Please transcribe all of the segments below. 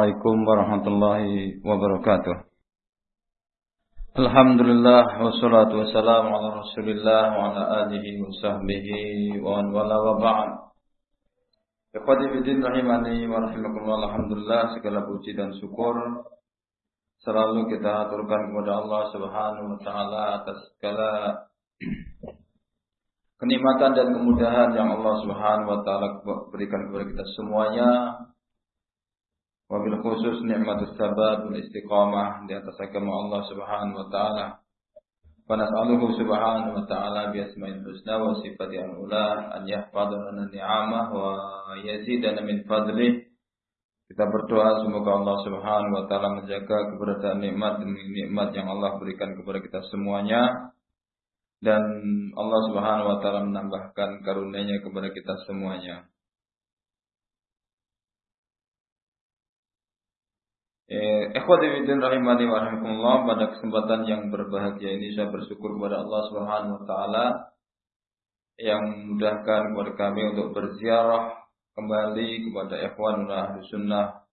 Assalamualaikum warahmatullahi wabarakatuh. Alhamdulillah wassalatu wassalamu ala Rasulillah wa ala alihi wa sahbihi wa man wala wa ba'd. Ikhwati fiddin rahimani wa rahimakumullah. Alhamdulillah, segala puji dan syukur selalu kita aturkan kepada Allah Subhanahu wa taala atas segala kenikmatan dan kemudahan yang Allah Subhanahu wa taala berikan kepada kita semuanya. Wabil khusus nikmatus sabat wal istiqamah di atas agama Allah Subhanahu wa taala. Wa nas'aluhu Subhanahu wa taala bi asma'il husna wa sifatil ula an yahfadhana ni'amah wa yazidana min fadlih. Kita berdoa semoga Allah Subhanahu wa taala menjaga keberadaan nikmat demi nikmat yang Allah berikan kepada kita semuanya, dan Allah Subhanahu wa taala menambahkan karunia-Nya kepada kita semuanya. Ikhwati fiddin rahimani wa rahimakumullah, pada kesempatan yang berbahagia ini saya bersyukur kepada Allah Subhanahu wa taala yang memudahkan kepada kami untuk berziarah kembali kepada ikhwanul ahli sunnah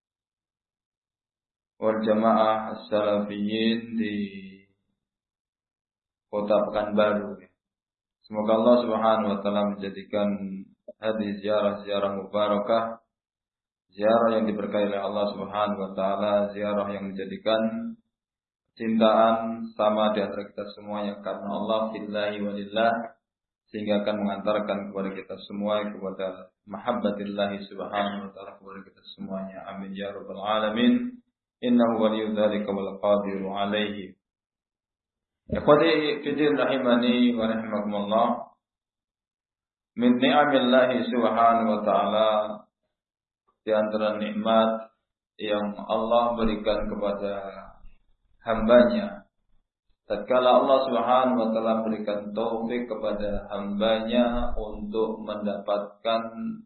wal jamaah as-salafiyyin di Kota Pekanbaru. Semoga Allah Subhanahu wa taala menjadikan hadis ziarah mubarakah, ziarah yang diberkahi oleh Allah Subhanahu wa taala, ziarah yang menjadikan cintaan sama di antara kita semuanya karena Allah fillahi walillah, sehingga akan mengantarkan kepada kita semua kepada mahabbatillahi Subhanahu wa taala kepada kita semuanya. Amin ya rabbal alamin. Innahu waliyyu dzalika wal qadiru alaihi. Ikhwati fiddin rahimani wa rahimakumullah, min ni'amillahi Subhanahu wa taala, di antara nikmat yang Allah berikan kepada hambanya, tatkala Allah Subhanahu wa taala berikan taufik kepada hambanya untuk mendapatkan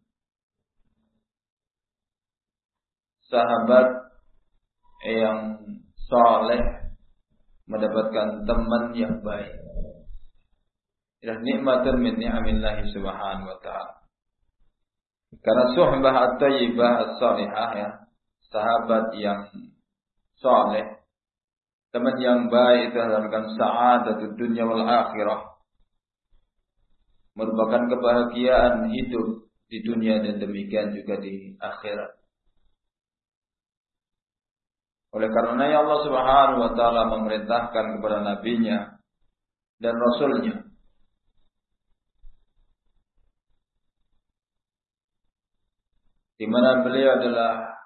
sahabat yang saleh, mendapatkan teman yang baik. Inilah nikmatun min ni'amillahi Subhanahu wa taala. Karena suhbah at-tayyibah as-salihah, ya, sahabat yang saleh, teman yang baik itu adalah sa'adatud dunya wal akhirah, merupakan kebahagiaan hidup di dunia dan demikian juga di akhirat. Oleh karenanya Allah Subhanahu wa taala memerintahkan kepada nabinya dan rasulnya di mana beliau adalah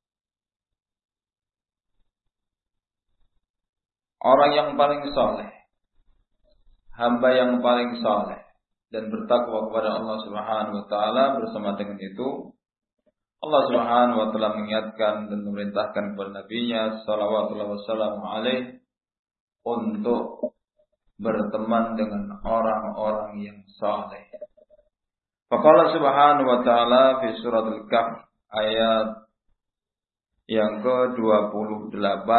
orang yang paling saleh, hamba yang paling saleh dan bertakwa kepada Allah Subhanahu wa taala. Bersama dengan itu Allah Subhanahu wa taala mengingatkan dan memerintahkan kepada nabinya sallallahu wasallam alaihi untuk berteman dengan orang-orang yang saleh. Faqala Subhanahu wa taala fi suratul Kahf ayat yang ke-28,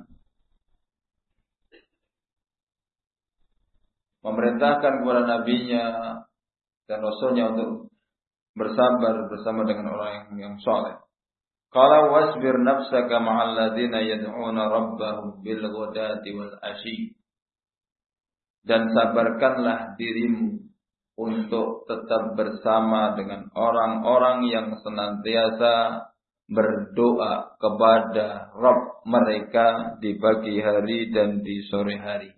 memerintahkan kepada nabinya dan rasulnya untuk bersabar bersama dengan orang yang saleh. Qala wasbir nafsaka ma'al ladzina yad'una rabbahum bil ghadati wal ashi. Dan sabarkanlah dirimu untuk tetap bersama dengan orang-orang yang senantiasa berdoa kepada Rabb mereka di pagi hari dan di sore hari.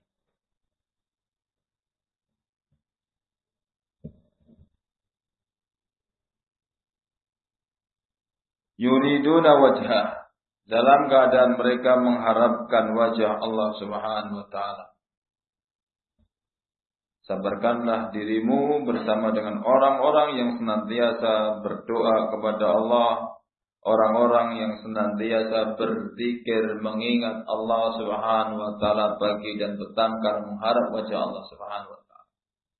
Yuriduna wajhah, dalam keadaan mereka mengharapkan wajah Allah Subhanahu wa taala. Sabarkanlah dirimu bersama dengan orang-orang yang senantiasa berdoa kepada Allah, orang-orang yang senantiasa berzikir mengingat Allah Subhanahu wa taala pagi dan petang karena mengharap wajah Allah Subhanahu wa taala.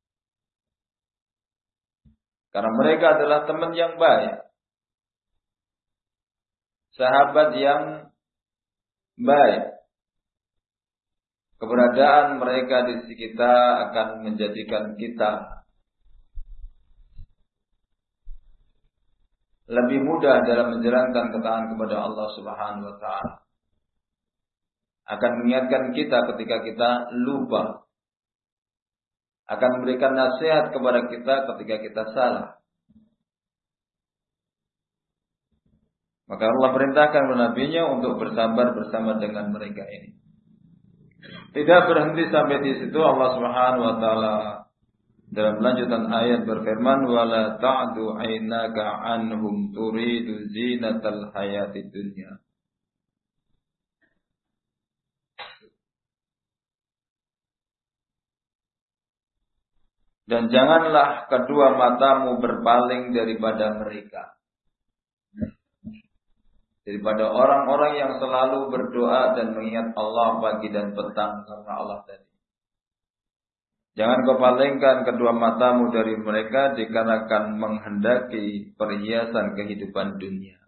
Karena mereka adalah teman yang baik, sahabat yang baik. Keberadaan mereka di sisi kita akan menjadikan kita lebih mudah dalam menjalankan ketaatan kepada Allah Subhanahu wa taala. Akan mengingatkan kita ketika kita lupa. Akan memberikan nasihat kepada kita ketika kita salah. Maka Allah perintahkan kepada Nabi-Nya untuk bersabar bersama dengan mereka ini. Tidak berhenti sampai di situ, Allah Subhanahu wa taala dalam lanjutan ayat berfirman, "Wala ta'du 'ainaka 'anhum turidu zinatal hayatid dunya." Dan janganlah kedua matamu berpaling daripada mereka. Daripada orang-orang yang selalu berdoa dan mengingat Allah pagi dan petang karena Allah tadi. Jangan kau palingkan kedua matamu dari mereka dikarenakan menghendaki perhiasan kehidupan dunia.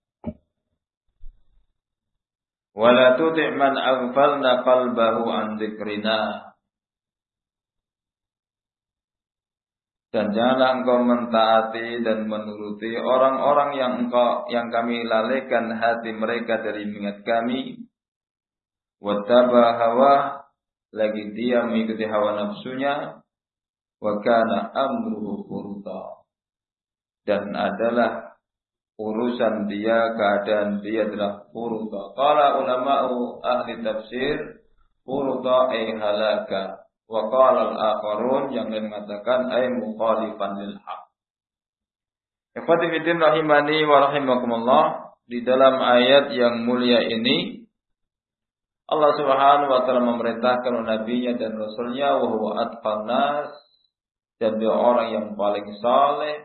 Wala tuti' man aghfalna qalbahu an dzikrina. Dan janganlah engkau mentaati dan menuruti orang-orang yang kami lalaikan hati mereka dari mengingat kami. Wattaba hawa, lagi dia mengikuti hawa nafsunya. Wa kana amruhu furuta, dan adalah urusan dia, keadaan dia adalah furuta. Qala ulama'u ahli tafsir, furuta ay halaka. Wa qala al-akharun, yang lain mengatakan ay mukhalifan lil haq. Ikhwati fiddin rahimani wa rahimakumullah, di dalam ayat yang mulia ini Allah Subhanahu wa taala memerintahkan nabinya dan rasulnya wa huwa atqan nas, dan dia orang yang paling saleh,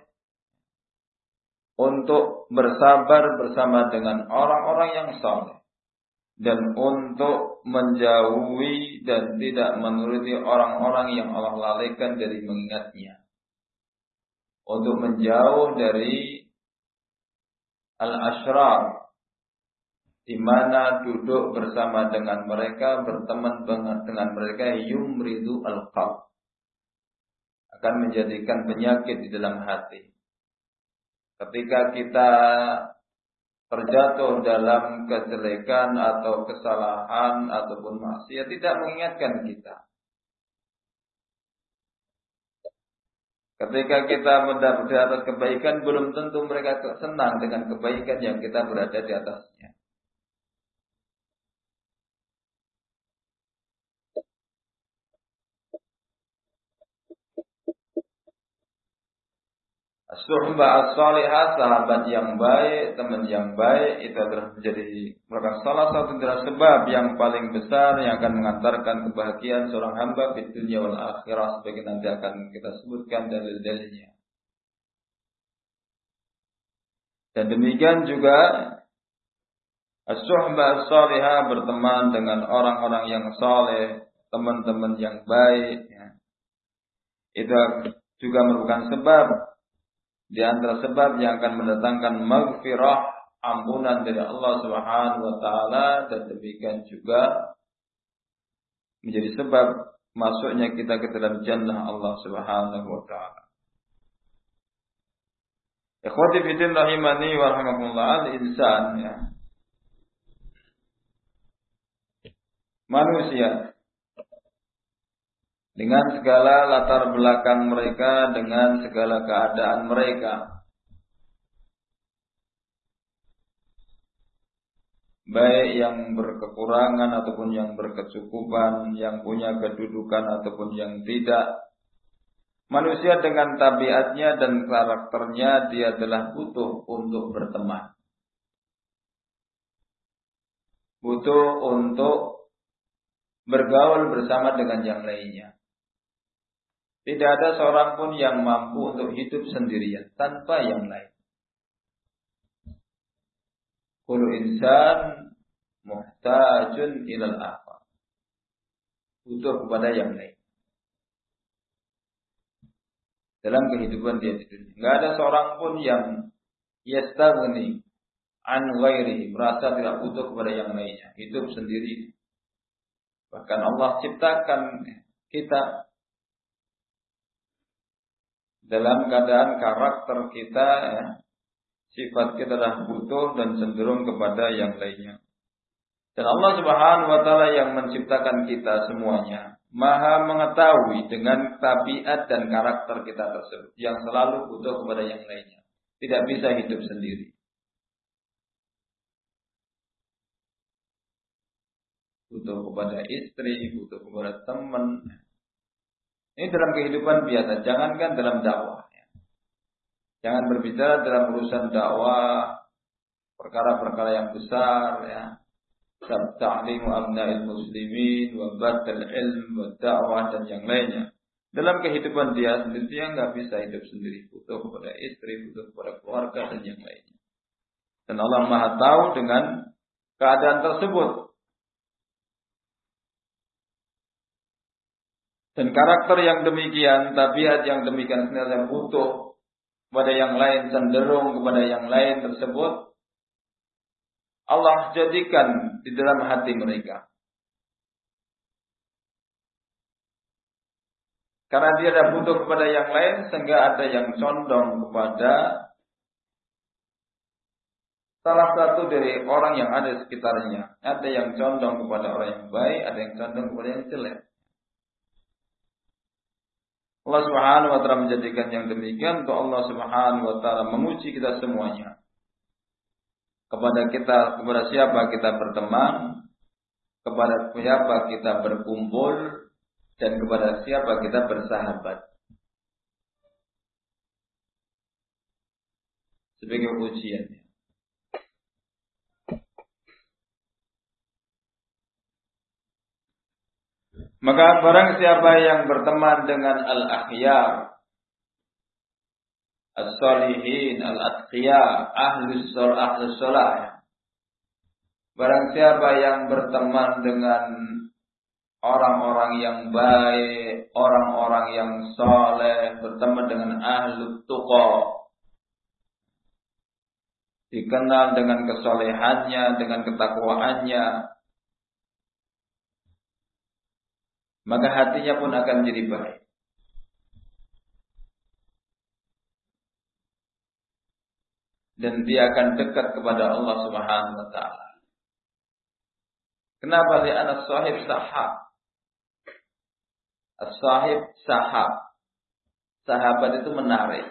untuk bersabar bersama dengan orang-orang yang saleh. Dan untuk menjauhi dan tidak menuruti orang-orang yang Allah lalaikan dari mengingatnya. Untuk menjauh dari al-ashrar, di mana duduk bersama dengan mereka, berteman dengan mereka, yumridu al-qalb, akan menjadikan penyakit di dalam hati. Ketika kita terjatuh dalam kejelekan atau kesalahan ataupun maksiat, tidak mengingatkan kita. Ketika kita mendapat di atas kebaikan, belum tentu mereka senang dengan kebaikan yang kita berada di atasnya. As-suhbah as-salihah, sahabat yang baik, teman yang baik, itu adalah merupakan salah satu dari sebab yang paling besar yang akan mengantarkan kebahagiaan seorang hamba di dunia wal akhirah, sebagai nanti akan kita sebutkan dalil-dalilnya. Dan demikian juga as-suhbah as-salihah, berteman dengan orang-orang yang saleh, teman-teman yang baik, ya. Itu juga merupakan sebab di antara sebab yang akan mendatangkan maghfirah, ampunan dari Allah Subhanahu wa taala, dan demikian juga menjadi sebab masuknya kita ke dalam jannah Allah Subhanahu wa taala. Ikhwati fillah rahimani wa rahimakumullah, al-insan, ya. Manusia dengan segala latar belakang mereka, dengan segala keadaan mereka, baik yang berkekurangan ataupun yang berkecukupan, yang punya kedudukan ataupun yang tidak, manusia dengan tabiatnya dan karakternya, dia adalah butuh untuk berteman, butuh untuk bergaul bersama dengan yang lainnya. Tidak ada seorang pun yang mampu untuk hidup sendirian tanpa yang lain. Kullu insan muhtajun ilal akhar, butuh kepada yang lain dalam kehidupan dia di dunia. Tidak ada seorang pun yang yastaghni an ghairihi, merasa tidak butuh kepada yang lainnya, hidup sendiri. Bahkan Allah ciptakan kita dalam keadaan karakter kita, ya, Sifat kita adalah butuh dan cenderung kepada yang lainnya. Dan Allah Subhanahu wa taala yang menciptakan kita semuanya, Maha mengetahui dengan tabiat dan karakter kita tersebut yang selalu butuh kepada yang lainnya. Tidak bisa hidup sendiri. Butuh kepada istri, butuh kepada teman. Ini dalam kehidupan biasa, jangankan dalam dakwah. Jangan berbicara dalam urusan dakwah, perkara-perkara yang besar, ya. Ta'limu abna'il muslimin, wa batal ilm, wa da'wah, dan yang lainnya. Dalam kehidupan dia sendiri, dia nggak bisa hidup sendiri. Butuh kepada istri, butuh kepada keluarga, dan yang lainnya. Dan Allah Maha tahu dengan keadaan tersebut. Dan karakter yang demikian, tabiat yang demikian sebenarnya butuh kepada yang lain, cenderung kepada yang lain tersebut, Allah jadikan di dalam hati mereka. Karena dia ada butuh kepada yang lain, sehingga ada yang condong kepada salah satu dari orang yang ada di sekitarnya. Ada yang condong kepada orang yang baik, ada yang condong kepada yang jelek. Allah Subhanahu wa taala menjadikan yang demikian untuk Allah Subhanahu wa taala menguji kita semuanya. Kepada siapa kita berteman, kepada siapa kita berkumpul, dan kepada siapa kita bersahabat. Sebagai ujian. Maka barang siapa yang berteman dengan al-akhyar, as-salihin, al-atqiya, ahlus shalah. Barang siapa yang berteman dengan orang-orang yang baik, orang-orang yang saleh, berteman dengan ahlut tuqa, dikenal dengan kesolehannya, dengan ketakwaannya, maka hatinya pun akan menjadi baik. Dan dia akan dekat kepada Allah Subhanahu wa taala. Kenapa? Li'anna as-sahib sahab. As-sahib sahab. Sahabat itu menarik.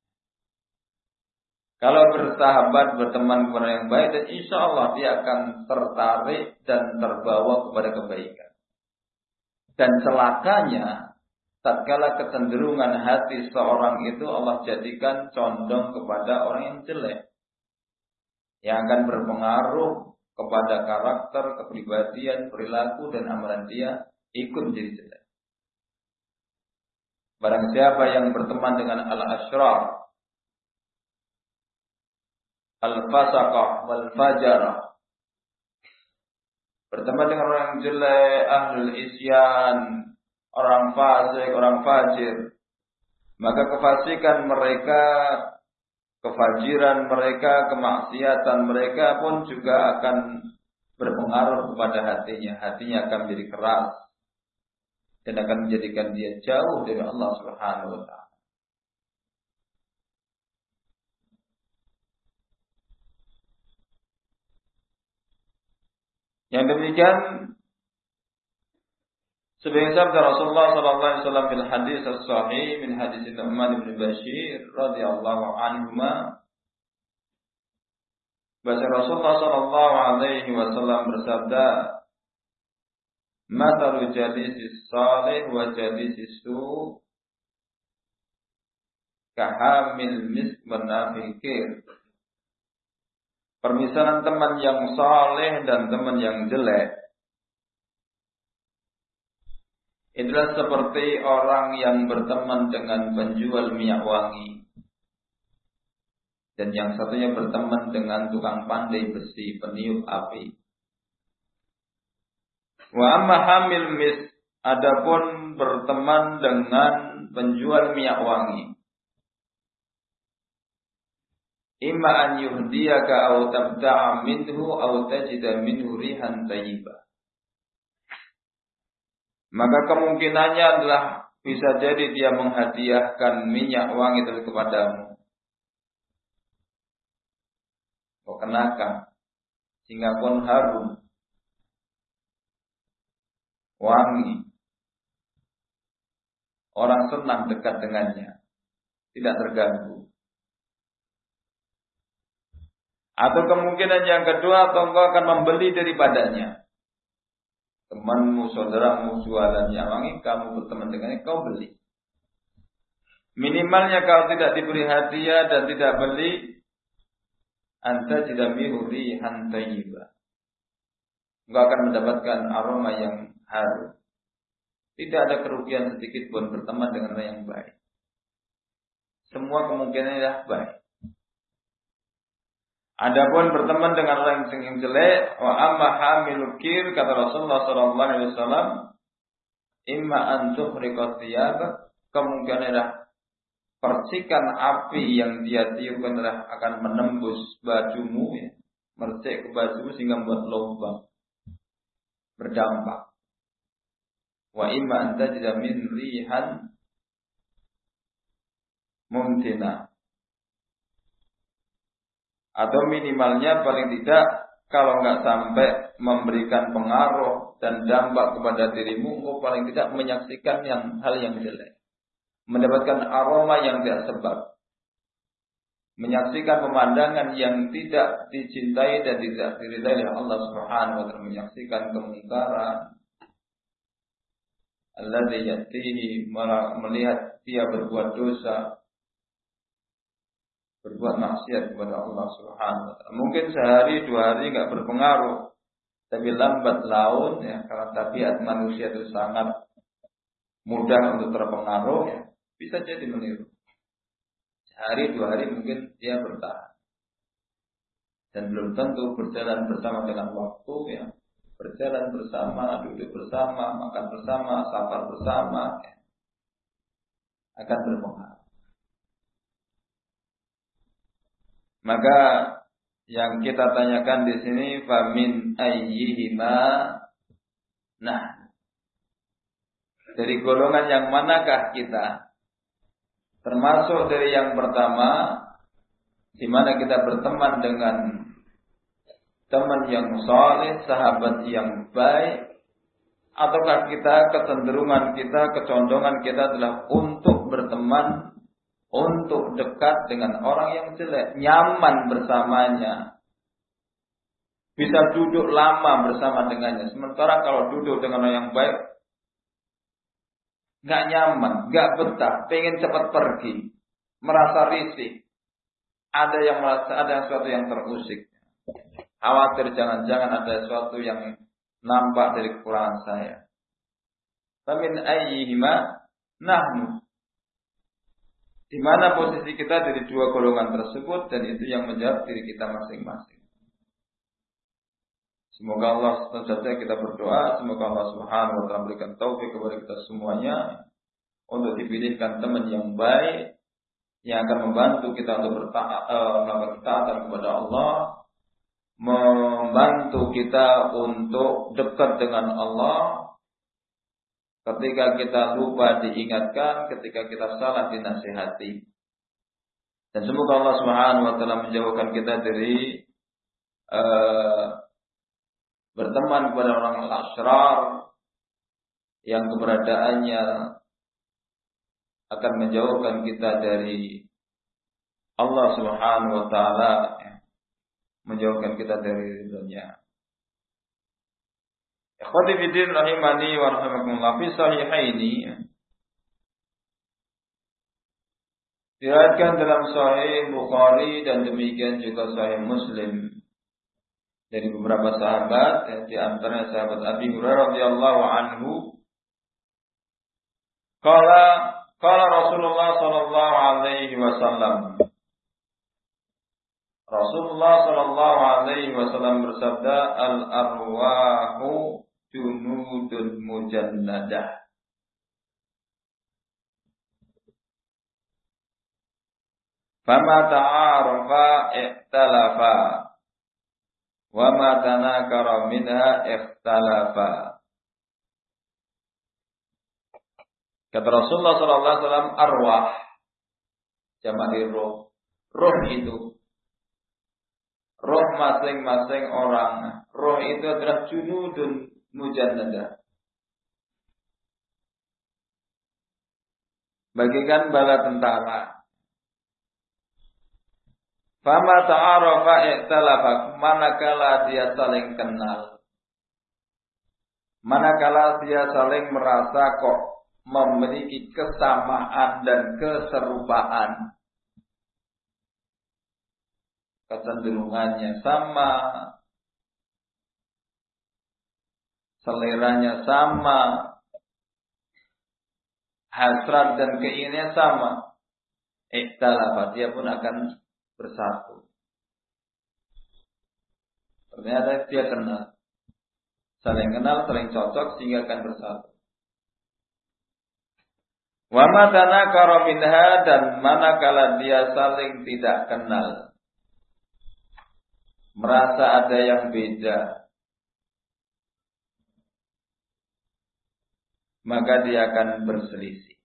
Kalau bersahabat, berteman kepada yang baik, dan insya Allah dia akan tertarik dan terbawa kepada kebaikan. Dan celakanya, tatkala kecenderungan hati seorang itu Allah jadikan condong kepada orang yang jelek, yang akan berpengaruh kepada karakter, kepribadian, perilaku, dan amalan dia ikut menjadi jelek. Barang siapa yang berteman dengan al-ashrar, al-fasaqah, wal-fajarah, berteman dengan orang yang jelek, ahlul isyan, orang fasik, orang fajir, maka kefasikan mereka, kefajiran mereka, kemaksiatan mereka pun juga akan berpengaruh kepada hatinya. Hatinya akan menjadi keras dan akan menjadikan dia jauh dari Allah Subhanahu wa taala. Yang demikian sebagai sabda Rasulullah sallallahu alaihi wasallam fil hadis as-sahih min hadis Nu'man bin Bashir radhiyallahu anhuma, bahwa Rasulullah sallallahu alaihi wasallam bersabda, "Mathalu jalisis salih wa jalisis su kahamil misk wa nafikir." Permisalan teman yang saleh dan teman yang jelek itulah seperti orang yang berteman dengan penjual minyak wangi, dan yang satunya berteman dengan tukang pandai besi, peniup api. Wa amma hamil mis, adapun berteman dengan penjual minyak wangi, imma an yuhdiyaka aw tabta'a minhu aw tajida minhu rihan thayyibah. Maka kemungkinannya adalah bisa jadi dia menghadiahkan minyak wangi itu kepadamu, kau kenakan sehingga pun harum, wangi, orang senang dekat dengannya, tidak terganggu. Atau kemungkinan yang kedua, atau engkau akan membeli daripadanya. Temanmu, saudaramu jualannya wangi, kamu berteman dengannya, kau beli. Minimalnya kalau tidak diberi hadiah dan tidak beli, anta tidak mihuri hantaiba. Engkau akan mendapatkan aroma yang harum. Tidak ada kerugian sedikit pun berteman dengan orang yang baik. Semua kemungkinannya baik. Adapun berteman dengan orang yang jelek, wa amma hamilul kir, kata Rasulullah sallallahu alaihi wasallam, imma an tuhriqa thiyabak, kemungkinan adalah percikan api yang dia tiupkan akan menembus bajumu, ya, mercik ke bajumu sehingga membuat lubang, berdampak. Wa imma an tajida min rihan mumtina, atau minimalnya paling tidak kalau nggak sampai memberikan pengaruh dan dampak kepada dirimu, engkau paling tidak menyaksikan hal yang jelek, mendapatkan aroma yang tidak sebab, menyaksikan pemandangan yang tidak dicintai dan tidak diridai oleh Allah Subhanahu wa taala, menyaksikan kemungkaran, alladzi yatihi, melihat dia berbuat dosa, berbuat maksiat kepada Allah Subhanahu wa taala. Mungkin sehari 2 hari enggak berpengaruh, tapi lambat laun, ya, karena tabiat manusia itu sangat mudah untuk terpengaruh, ya, bisa jadi meniru. Sehari 2 hari mungkin dia bertahan. Dan belum tentu berjalan bersama dengan waktu, ya. Berjalan bersama, duduk bersama, makan bersama, safar bersama, ya, akan berpengaruh. Maka yang kita tanyakan di sini, famin ayyihima, nah, dari golongan yang manakah kita? Termasuk dari yang pertama, di mana kita berteman dengan teman yang saleh, sahabat yang baik, ataukah kita kecenderungan kita, kecondongan kita adalah untuk berteman, untuk dekat dengan orang yang jelek, nyaman bersamanya, bisa duduk lama bersama dengannya. Sementara kalau duduk dengan orang yang baik, nggak nyaman, nggak betah, pengen cepat pergi, merasa risih, ada yang merasa ada sesuatu yang terusik, khawatir jangan-jangan ada sesuatu yang nampak dari kekurangan saya. Famin ayyihima nahnu, di mana posisi kita dari 2 golongan tersebut, dan itu yang menjawab diri kita masing-masing. Semoga Allah, tentu saja kita berdoa, semoga Allah Subhanahu wa taala berikan taufik kepada kita semuanya untuk dipilihkan teman yang baik yang akan membantu kita untuk melakukan ketaatan kepada Allah, membantu kita untuk dekat dengan Allah. Ketika kita lupa diingatkan, ketika kita salah dinasihati. Dan semoga Allah Subhanahu wa taala menjauhkan kita dari berteman kepada orang al-asyrar yang keberadaannya akan menjauhkan kita dari Allah Subhanahu wa taala, menjauhkan kita dari dunia. Ikhwati fiddin rahimani wa rahimakumullah, fi sahihaini, diriwayatkan dalam Sahih Bukhari dan demikian juga Sahih Muslim dari beberapa sahabat, di antaranya sahabat Abi Hurairah radhiyallahu anhu, qala Rasulullah sallallahu alaihi wasallam, Rasulullah sallallahu alaihi wasallam bersabda, al-arwahu junudul mujannadah, fama ta'arafa ikhtalafa, wa ma tanakara minha ikhtalafa. Kata Rasulullah sallallahu alaihi wasallam, arwah jamak roh. Roh itu, roh masing-masing orang. Roh itu adalah junudun mujannadah. Bagikan bala tentara. Fama ta'arafa i'talafa, manakala dia saling kenal. Manakala dia saling merasa kok memiliki kesamaan dan keserupaan. Kecenderungannya sama, seleranya sama, hasrat dan keinginannya sama. Ikhtalafa, dia pun akan bersatu. Ternyata dia kenal. Saling kenal, saling cocok sehingga akan bersatu. Wa ma tanakara minha, dan manakala dia saling tidak kenal, merasa ada yang beda, maka dia akan berselisih.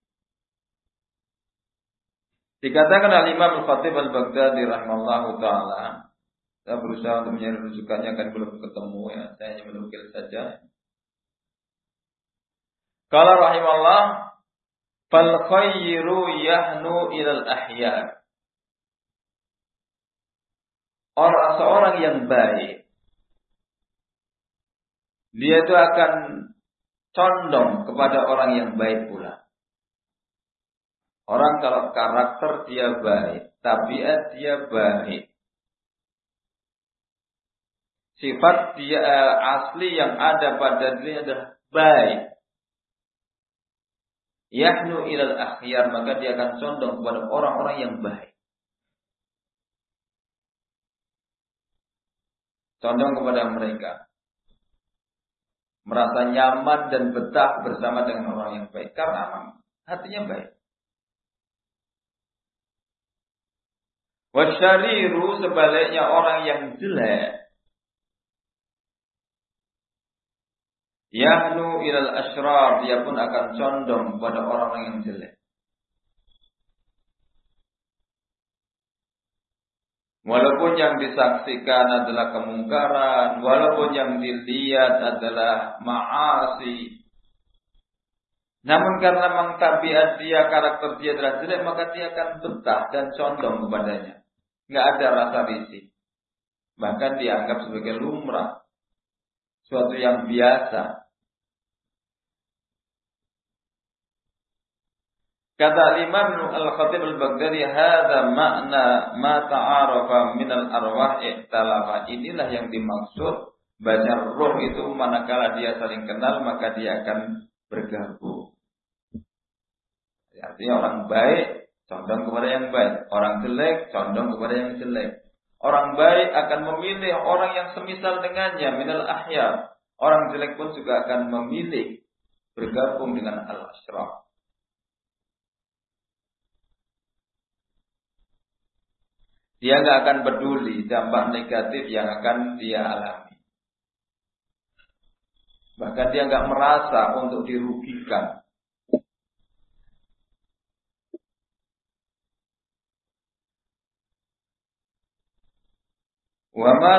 Dikatakan oleh Imam Al-Khatib Al-Baghdadi rahimahullahu ta'ala, saya berusaha untuk mencari rujukannya, kan belum ketemu ya, saya hanya menukil saja. Qala rahimahullah, fal khayru yahnu ilal ahyar. Seorang yang baik, dia itu akan condong kepada orang yang baik pula. Orang kalau karakter dia baik, tabiat dia baik, sifat dia asli yang ada pada dirinya adalah baik, yahnu ilal akhyar, maka dia akan condong kepada orang-orang yang baik. Condong kepada mereka. Merasa nyaman dan betah bersama dengan orang yang baik. Karena hatinya baik. Wasyariru, sebaliknya orang yang jelek, yahnu ilal asyrar, dia pun akan condong kepada orang-orang yang jelek. Walaupun yang disaksikan adalah kemungkaran, walaupun yang dilihat adalah ma'asi, namun karena memang tabiat dia, karakter dia adalah jelek, maka dia akan betah dan condong kepadanya. Nggak ada rasa risih. Bahkan dianggap sebagai lumrah, suatu yang biasa. Kata Imam Al-Khatib Al-Baghdadi, hadza makna ma ta'arafa min al-arwah ihtalafa. Inilah yang dimaksud baca roh itu, manakala dia saling kenal maka dia akan bergabung. Artinya orang baik condong kepada yang baik, orang jelek condong kepada yang jelek. Orang baik akan memilih orang yang semisal dengannya minal ahyar. Orang jelek pun juga akan memilih bergabung dengan al-asyraf. Dia nggak akan peduli dampak negatif yang akan dia alami. Bahkan dia nggak merasa untuk dirugikan. Wa ma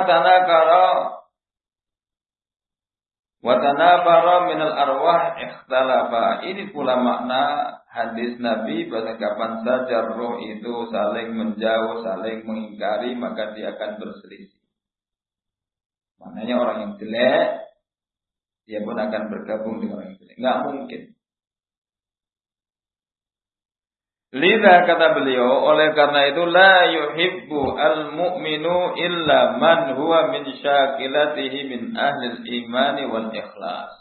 tanabara minal arwah ikhtalafa. Ini pula makna hadis Nabi, pada kapan saja roh itu saling menjauh, saling mengingkari, maka dia akan berselisih. Maknanya orang yang jelek, dia pun akan bergabung dengan orang yang jelek. Nggak mungkin. Lidah, kata beliau, oleh karena itu la yuhibbu al-mu'minu illa man huwa min syakilatihi min ahlil imani wal ikhlas.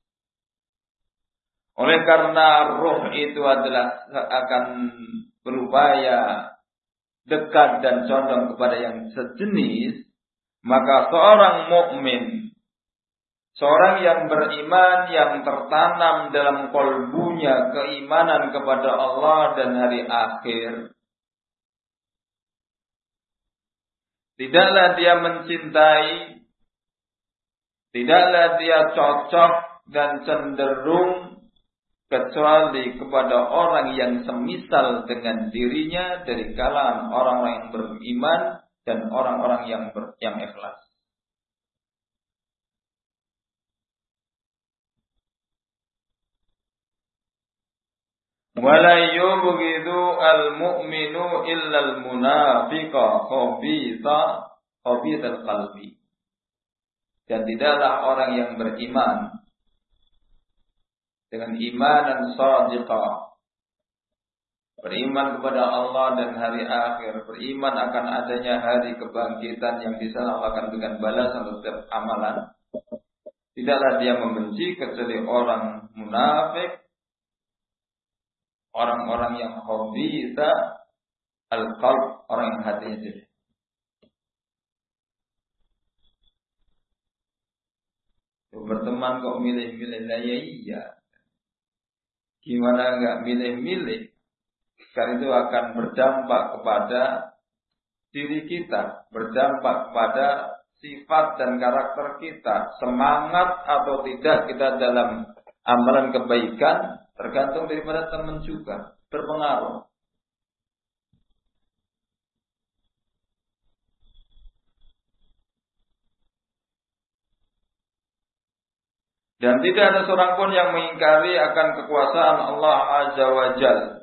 Oleh karena roh itu adalah akan berupaya dekat dan condong kepada yang sejenis, maka seorang mukmin, seorang yang beriman, yang tertanam dalam kalbunya keimanan kepada Allah dan hari akhir, tidaklah dia mencintai, tidaklah dia cocok dan cenderung kecuali kepada orang yang semisal dengan dirinya dari kalangan orang-orang yang beriman dan orang-orang yang ikhlas. Wala yubghidu al-mu'minu illa al-munafiqa khabithal qalbi. Dan tidaklah orang yang beriman dengan imanan shadiqah, beriman kepada Allah dan hari akhir, beriman akan adanya hari kebangkitan yang di sana Allah akan berikan balasan untuk setiap amalan. Tidaklah dia membenci kecuali orang munafik, orang-orang yang khabitha al-qalb, orang yang hatinya jelek. Berteman kok milih-milih, lah ya iya. Gimana enggak milih-milih? Karena itu akan berdampak kepada diri kita, berdampak kepada sifat dan karakter kita, semangat atau tidak kita dalam amalan kebaikan, tergantung daripada teman juga, berpengaruh. Dan tidak ada seorang pun yang mengingkari akan kekuasaan Allah Azza wa Jalla.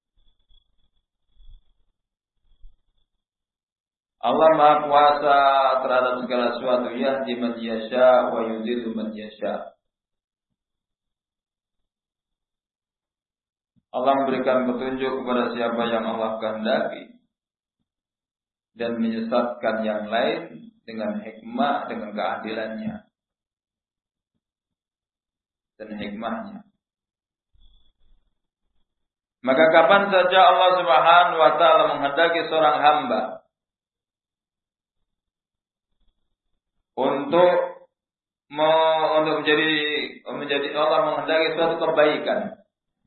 Allah Maha Kuasa terhadap segala sesuatu, yahdi man yasha wa yudhillu man yasha. Allah memberikan petunjuk kepada siapa yang Allah kehendaki dan menyesatkan yang lain dengan hikmah, dengan keadilannya dan hikmahnya. Maka kapan saja Allah Subhanahu wa taala menghendaki seorang hamba untuk menjadi Allah menghendaki suatu kebaikan.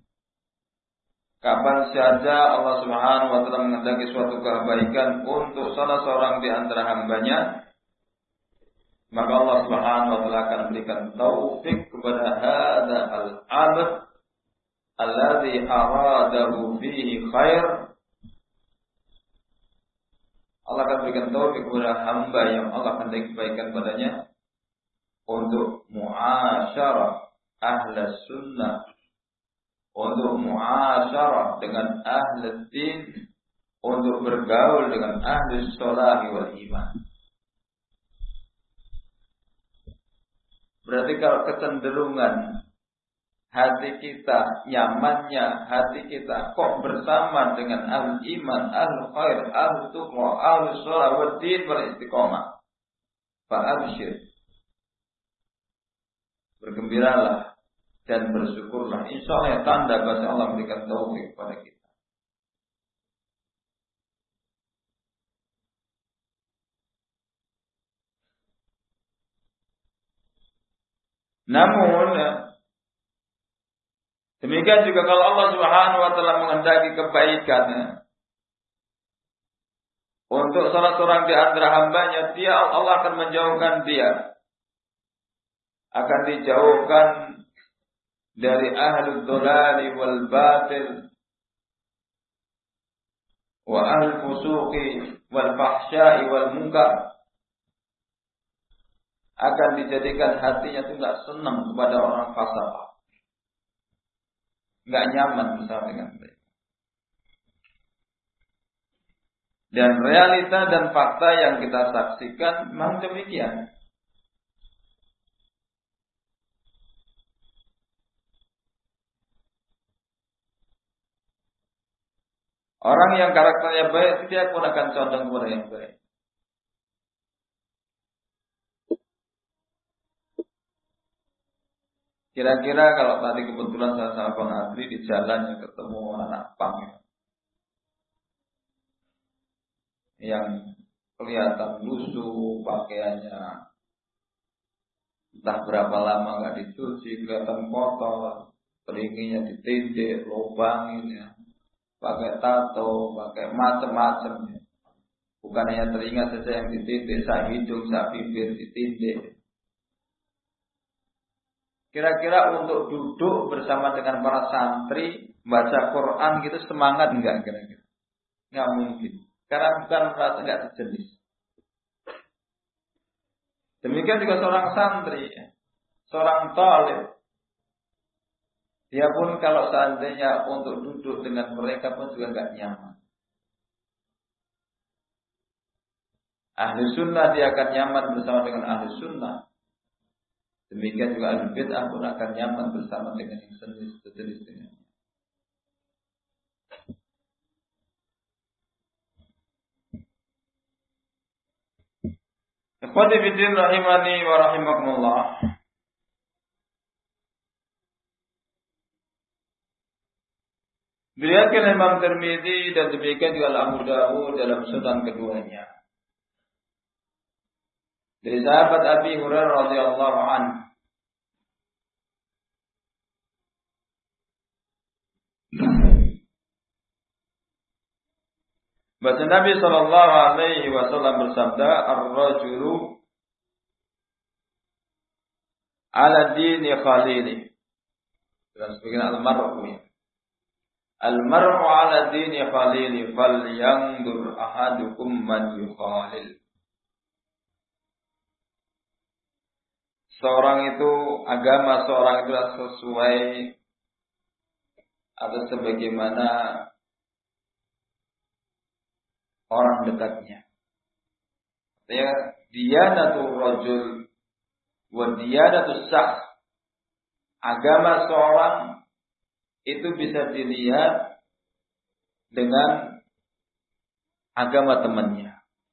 Kapan saja Allah Subhanahu wa taala menghendaki suatu kebaikan untuk salah seorang di antara hambanya, maka Allah Subhanahu wa taala akan berikan taufik kepada hadza al-'abd alladzi aradahu fihi khair. Allah akan berikan taufik kepada hamba yang Allah hendak kebaikan padanya untuk muasyarah ahli sunnah, untuk muasyarah dengan ahli din, untuk bergaul dengan ahli shalah wal iman. Berarti kalau kecenderungan hati kita, nyamannya hati kita kok bersama dengan ahli iman, ahli khair, ahli tuqwa, ahli shalah wal din wal istiqamah, fa absyir, bergembiralah dan bersyukurlah. Insya Allah tanda bahasa Allah memberikan taufik kepada kita. Namun demikian juga kalau Allah Subhanahu wa taala menghendaki kebaikan untuk salah seorang di antara hambanya, Allah akan menjauhkan dia, akan dijauhkan dari ahlul dhalali wal batil wa ahlul fusuqi wal fahsya'i wal munkar. Akan dijadikan hatinya itu enggak senang kepada orang fasik, enggak nyaman bersama dengan mereka. Dan realita dan fakta yang kita saksikan memang demikian. Orang yang karakternya baik, dia pun akan condong kepada yang baik. Kira-kira kalau tadi kebetulan saya sama Bang Adri di jalan yang ketemu anak pang yang kelihatan lusuh pakaiannya, entah berapa lama nggak dicuci, kelihatan kotor, telinginya ditindik, lubangin ya, pakai tato, pakai macam-macam ya. Bukan hanya telinga saja yang ditindik, sak hidung, sak bibir ditindik. Kira-kira untuk duduk bersama dengan para santri baca Quran gitu semangat enggak kira-kira? Enggak mungkin. Karena bukan merasa enggak sejenis. Demikian juga seorang santri, seorang talib. Dia pun kalau seandainya untuk duduk dengan mereka pun juga enggak nyaman. Ahli sunnah dia akan nyaman bersama dengan ahli sunnah. Demikian juga ahli bid'ah pun akan nyaman bersama dengan yang sejenis dengannya. Ikhwati fiddin rahimani wa rahimakumullah. Diriwayatkan Imam Tirmidzi dan demikian juga Abu Dawud dalam sunan keduanya. Dari sahabat Abi Hurairah radhiyallahu anhu. Bahwa Nabi sallallahu alaihi wasallam bersabda, "Ar-rajulu ala dini khalili." Dan sebagian al-mar'u ya. Al-mar'u ala dini khalili falyanzur ahadukum man yukhalil. Seorang itu, agama seorang itu sesuai atau sebagaimana orang dekatnya. Ya, diyanatul rajul wa diyanatus sahs. Agama seorang itu bisa dilihat dengan agama temannya.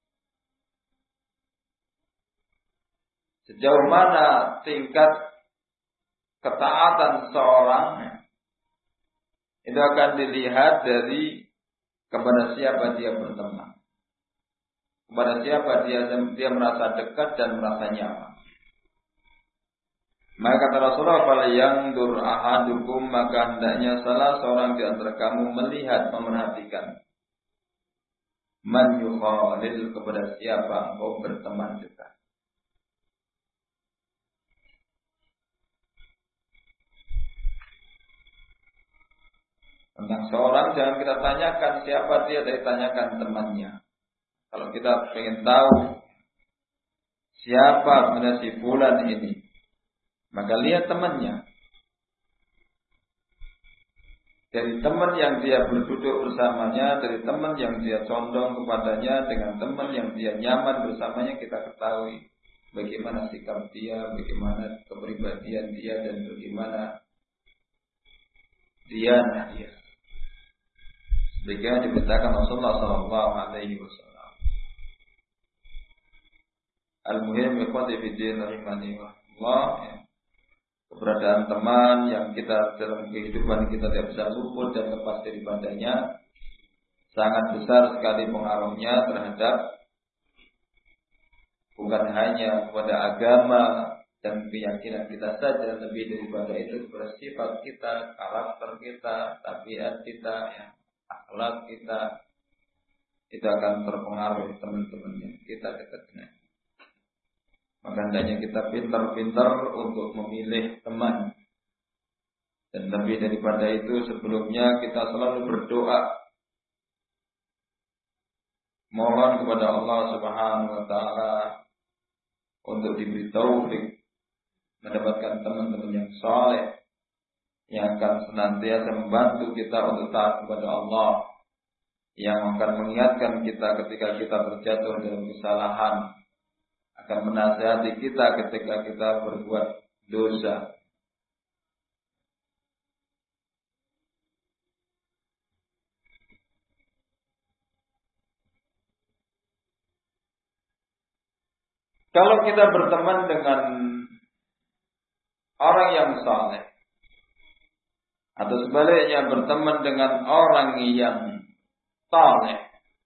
Sejauh mana tingkat ketaatan seorang itu akan dilihat dari kepada siapa dia berteman, kepada siapa dia merasa dekat dan merasa nyaman. Maka kata Rasulullah, "Falyanzur ahadukum," maka hendaknya salah seorang di antara kamu melihat, memerhatikan man yukhalil, kepada siapa engkau berteman dekat. Tentang seorang jangan kita tanyakan siapa dia, tapi tanyakan temannya. Kalau kita ingin tahu siapa sebenarnya si fulan ini, maka lihat temannya. Dari teman yang dia berduduk bersamanya, dari teman yang dia condong kepadanya, dengan teman yang dia nyaman bersamanya, kita ketahui bagaimana sikap dia, bagaimana kepribadian dia, dan bagaimana dianah dia. Demikian diberitakan Rasulullah sallallahu alaihi wasallam. Al-muhim ikhwati fiddin rahimani wa Allah. Keberadaan teman yang kita dalam kehidupan kita tidak bisa luput dan lepas daripadanya sangat besar sekali pengaruhnya terhadap bukan hanya kepada agama dan keyakinan kita saja, lebih daripada itu kepada sifat kita, karakter kita, tabiat kita, ya, akhlak kita, itu akan terpengaruh teman-temannya kita dekat dengan. Maka hendaknya kita pintar-pintar untuk memilih teman. Dan lebih daripada itu, sebelumnya kita selalu berdoa, mohon kepada Allah Subhanahu wa taala untuk diberi taufik mendapatkan teman-teman yang saleh yang akan senantiasa membantu kita untuk taat kepada Allah, yang akan mengingatkan kita ketika kita terjatuh dalam kesalahan, akan menasihati kita ketika kita berbuat dosa. Kalau kita berteman dengan orang yang saleh, atau sebaliknya berteman dengan orang yang saleh,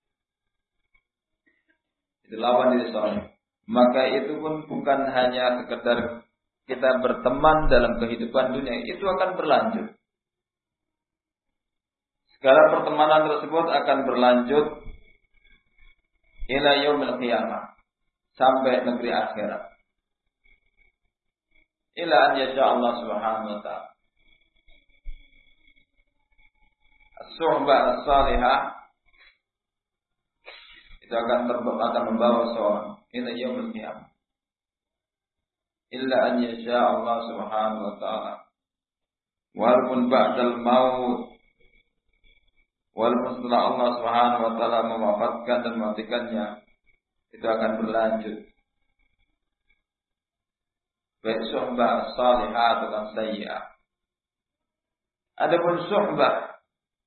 itu lawan dari saleh. Maka itu pun bukan hanya sekedar kita berteman dalam kehidupan dunia, itu akan berlanjut. Segala pertemanan tersebut akan berlanjut ila yaumil qiyamah, sampai negeri akhirat. Ila an yasha Allah Subhanahu wa taala. As-suhbah as-salihah itu akan membawa seorang ila yaumil qiyamah, illa an yasha Allah Subhanahu wa taala. Walaupun ba'dal maut, walaupun setelah Allah Subhanahu wa taala mewafatkan dan mematikannya, itu akan berlanjut. Baik suhbah salihah atau sayyi'ah. Adapun suhbah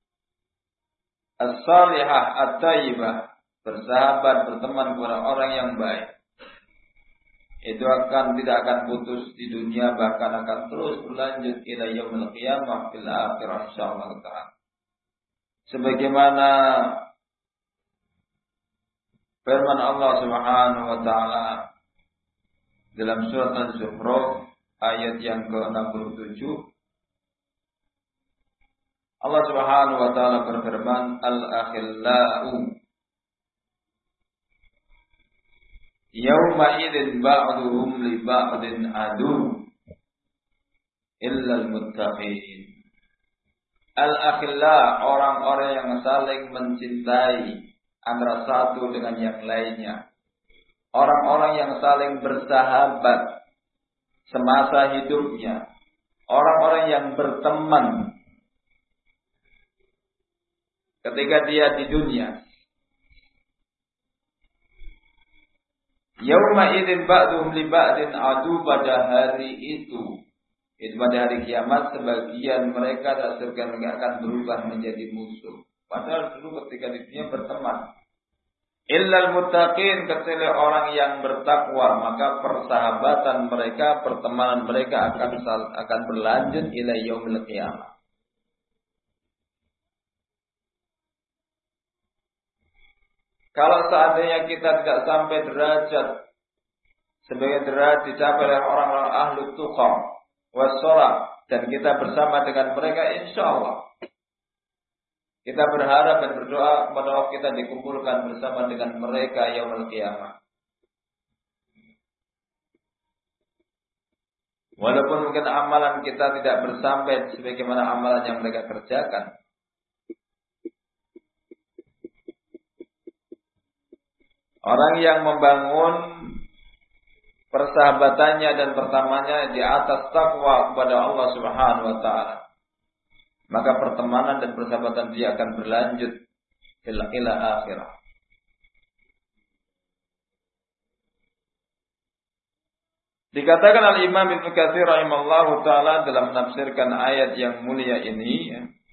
as-salihah at-tayyibah, bersahabat, berteman kepada orang yang baik, itu tidak akan putus di dunia, bahkan akan terus berlanjut ila yaumil qiyamah fil akhirah insyaallah taala. Sebagaimana firman Allah Subhanahu wa taala dalam surat Az-Zukhruf ayat yang ke-67, Allah Subhanahu wa taala berfirman, al-akhillau yawma idzin ba'duhum li ba'din adu illa al-muttaqin. Al-akhilla, orang-orang yang saling mencintai antara satu dengan yang lainnya. Orang-orang yang saling bersahabat semasa hidupnya. Orang-orang yang berteman ketika dia di dunia. Yauma idzin ba'dhum li ba'din adu, pada hari itu pada hari kiamat sebagian mereka dan sebagian mereka akan berubah menjadi musuh. Padahal dulu ketika di dunia berteman. Illal muttaqin, kecuali orang yang bertakwa, maka persahabatan mereka, pertemanan mereka akan berlanjut ila yaumil qiyamah. Kalau seandainya kita tidak sampai derajat sebagai derajat dicapai oleh orang-orang ahlu tuqa wassalah, dan kita bersama dengan mereka, insya Allah kita berharap dan berdoa kepada Allah kita dikumpulkan bersama dengan mereka yaumul qiyamah. Walaupun mungkin amalan kita tidak bersampai sebagaimana amalan yang mereka kerjakan, orang yang membangun persahabatannya dan pertamanya di atas takwa kepada Allah Subhanahu wa taala, maka pertemanan dan persahabatan dia akan berlanjut ila akhirah. Dikatakan al-Imam Ibnu Katsir rahimallahu taala dalam menafsirkan ayat yang mulia ini,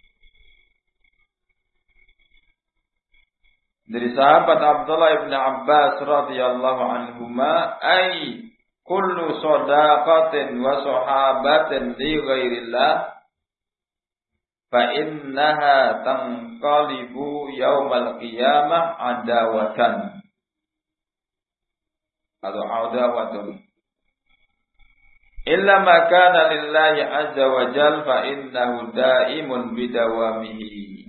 dari sahabat Abdullah bin Abbas radhiyallahu anhuma, ay kullu shadaqatin wa sahabatin li ghairillah fa innaha tanqalibu yaumal qiyamah adawatan atau adawatun illa ma kana lillahi azza wa jalla fa innahu daimun bidawamihi.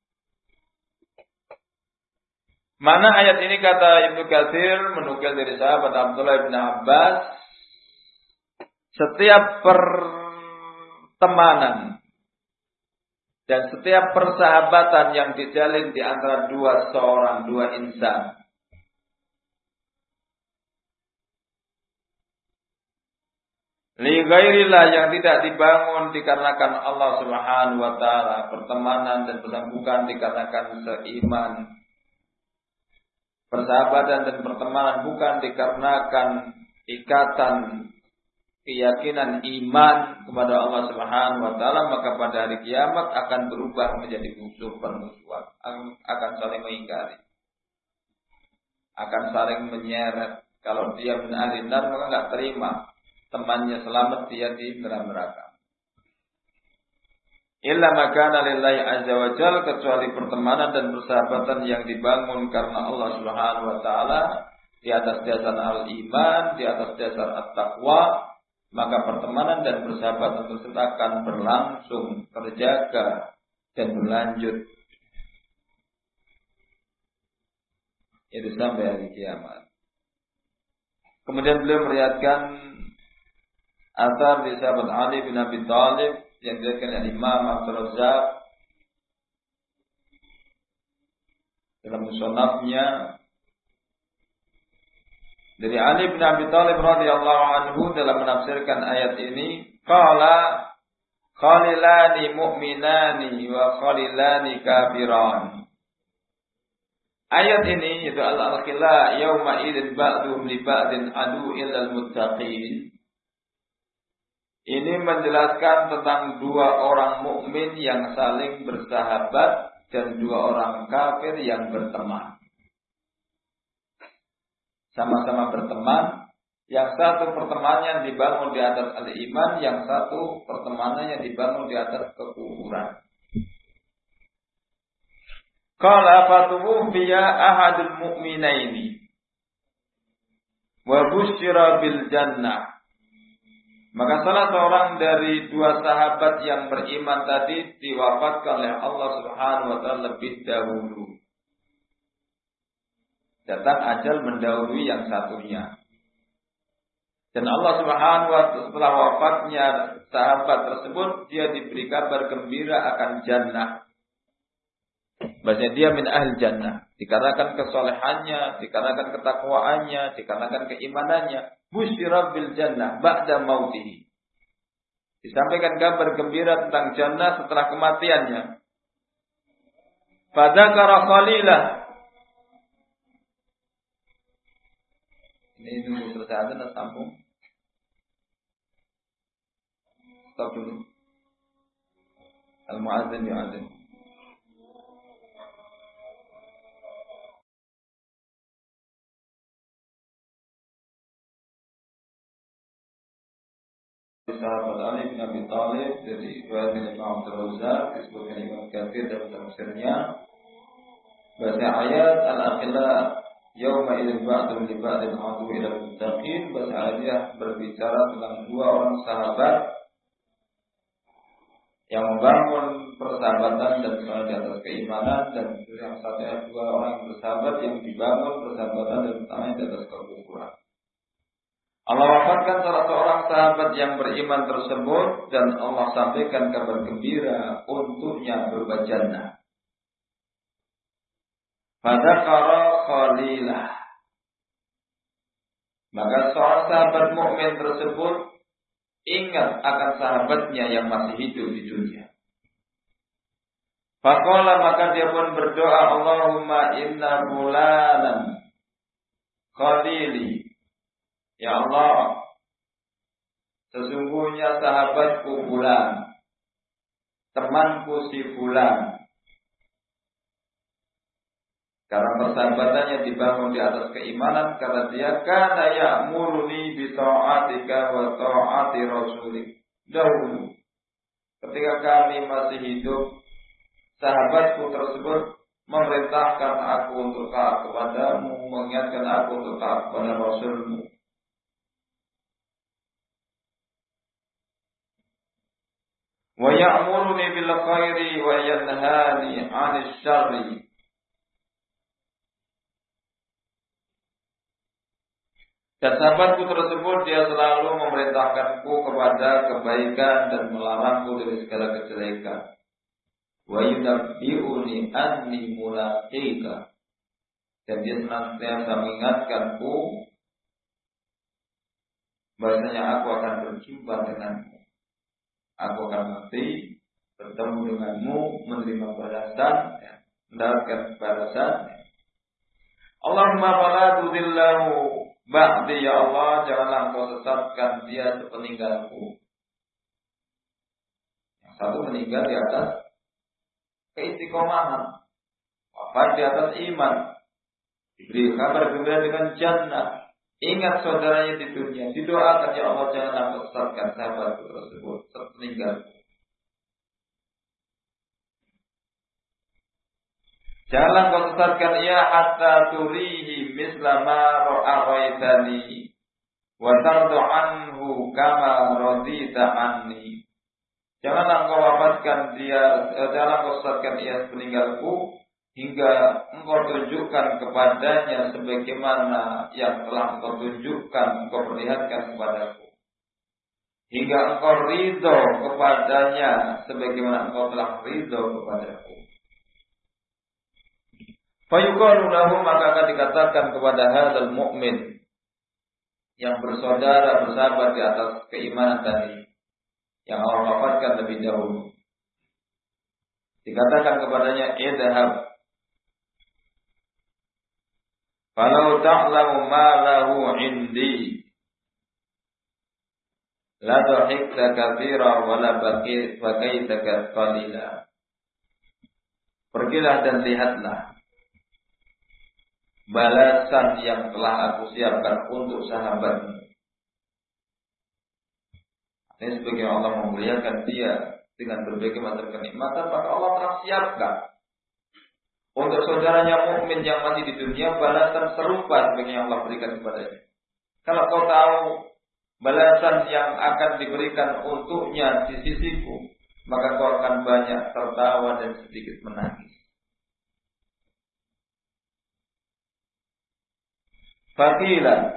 Mana ayat ini, kata Ibnu Katsir menukil dari sahabat Abdullah bin Abbas, setiap pertemanan dan setiap persahabatan yang dijalin di antara dua insan, li ghairillah, yang tidak dibangun dikarenakan Allah Subhanahu wa taala, pertemanan dan persaudaraan dikarenakan seiman, persahabatan dan pertemanan bukan dikarenakan ikatan keyakinan iman kepada Allah Subhanahu wa taala, maka pada hari kiamat akan berubah menjadi musuh, permusuhan, akan saling mengingkari, akan saling menyeret. Kalau dia min ahli nar, maka enggak terima temannya selamat, dia di neraka. Illa makana lillahi azza wa jalla, kecuali pertemanan dan persahabatan yang dibangun karena Allah Subhanahu wa taala di atas dasar al-iman, di atas dasar at-taqwa, maka pertemanan dan persahabatan tersebut akan berlangsung, terjaga dan berlanjut itu sampai hari kiamat. Kemudian beliau meriwayatkan asar di sahabat Ali bin Abi Thalib yang diriwayatkan oleh Imam Abdul Razzaq dalam musannafnya, Dari Ali bin Abi Thalib radhiyallahu anhu dalam menafsirkan ayat ini, qala khalilani mu'minani wa khalilani kafiran. Ayat ini yaitu al-khila yauma idzin ba'dhum li ba'din adu illal muttaqin. Ini menjelaskan tentang dua orang mukmin yang saling bersahabat dan dua orang kafir yang berteman. Sama-sama berteman, yang satu pertemanannya dibangun di atas al-iman, yang satu pertemanannya dibangun di atas kekufuran. Qala fatuwfiya ahadul mu'minaini wa busyira bil jannah. Maka salah seorang dari dua sahabat yang beriman tadi diwafatkan oleh Allah Subhanahu wa taala lebih dahulu. Datang ajal mendahului yang satunya. Dan Allah Subhanahu wa taala setelah wafatnya sahabat tersebut, dia diberi kabar gembira akan jannah. Bahasanya dia min ahli jannah. Dikarenakan kesolehannya, dikarenakan ketakwaannya, dikarenakan keimanannya. Busyira bil jannah ba'da mautihi. Disampaikan kabar gembira tentang jannah setelah kematiannya. Fadzakara khalilah. Ini dulu selesai ada sambung. Stop dulu. Al-mu'adzin yu'adzin. Sahabat Ali bin Abi Thalib dari riwayat Imam Abdul Razzaq disebutkan Imam Katsir dalam tafsirnya bahasa ayat al-akhila yauma idzin ba'dhum li ba'din adu ila muttaqin. Bahasa ayat berbicara tentang dua orang sahabat yang membangun persahabatan dan di atas keimanan, dan yang satu dua orang bersahabat yang dibangun persahabatan dan di atas kekufuran. Allah wafatkan salah seorang sahabat yang beriman tersebut dan Allah sampaikan kabar gembira untuknya berupa jannah. Fadzakara khalilah. Maka seorang sahabat mukmin tersebut ingat akan sahabatnya yang masih hidup di dunia. Faqala, maka dia pun berdoa, Allahumma inna fulanan khalili. Ya Allah, sesungguhnya sahabatku fulan, temanku si fulan. Karena persahabatannya dibangun di atas keimanan, karena dia kana ya'muruni bi ta'atika wa ta'ati rasulik. Dahulu ketika kami masih hidup, sahabatku tersebut memerintahkan aku untuk taat kepadamu, mengingatkan aku untuk taat kepada Rasulmu. Wa ya'muruni bil khairi wa yanhani 'anil syarri. Dan sahabatku tersebut dia selalu memerintahkanku kepada kebaikan dan melarangku dari segala kejelekan. Wa yunabbi'uni anni mulaqika. Dan dia senantiasa mengingatkanku bahwasanya aku akan berjumpa denganmu. Aku akan mati, bertemu denganmu, menerima balasan, mendapatkan balasan. Allahumma fala tudillahu ba'di, ya Allah, janganlah engkau sesatkan dia sepeninggalku. Yang satu meninggal di atas keistiqomahan, wafat di atas iman, diberi kabar gembira dengan jannah. Ingat saudaranya di dunia, didoakan, ya Allah, janganlah engkau sesatkan sahabatku tersebut sepeninggalku. Janganlah engkau sesatkan ia hatta turihi misla ma ra'aitani wa tardu anhu kama radita anni. Janganlah engkau wafatkan dia, janganlah engkau sesatkan ia sepeninggalku, hingga engkau tunjukkan kepadanya sebagaimana yang telah engkau tunjukkan, engkau perlihatkan kepadaku. Hingga engkau ridho kepadanya sebagaimana engkau telah ridho kepadaku. Fayuqalu lahu, maka akan dikatakan kepada hadzal mu'min, yang bersaudara, bersahabat di atas keimanan tadi, yang Allah wafatkan lebih dahulu. Dikatakan kepadanya, idhab falau ta'lamu ma lahu indi la dhahikta katsira wa la bakaita qalila. Pergilah dan lihatlah balasan yang telah aku siapkan untuk sahabatmu. Ini sebagai Allah memuliakan dia dengan berbagai macam kenikmatan, maka Allah telah siapkan untuk saudaranya mukmin yang masih di dunia balasan serupa sebagai yang Allah berikan kepadanya. Kalau kau tahu balasan yang akan diberikan untuknya di sisiku, maka kau akan banyak tertawa dan sedikit menangis. Fakilah,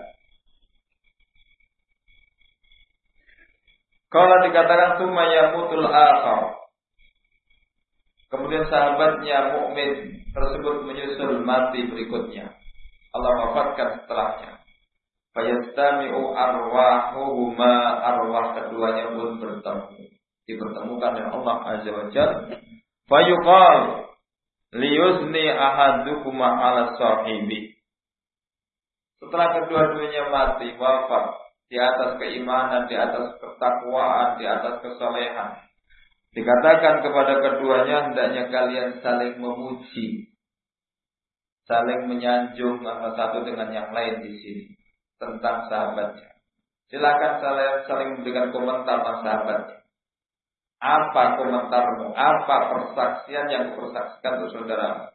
kalau dikatakan summa yamutul akhar, kemudian sahabatnya mukmin tersebut menyusul mati berikutnya, Allah wafatkan setelahnya. Fayastami'u arwahuhuma, arwah keduanya pun bertemu, dipertemukan oleh Allah Azza wa Jalla. Fayuqal liyuzni ahadukum ala sahibi. Setelah kedua-duanya mati, wafat di atas keimanan, di atas ketakwaan, di atas kesalehan, dikatakan kepada keduanya, hendaknya kalian saling memuji, saling menyanjung antara satu dengan yang lain di sini tentang sahabatnya. Silakan saling memberikan komentar tentang sahabatnya. Apa komentarmu? Apa persaksian yang dipersaksikan untuk saudaramu?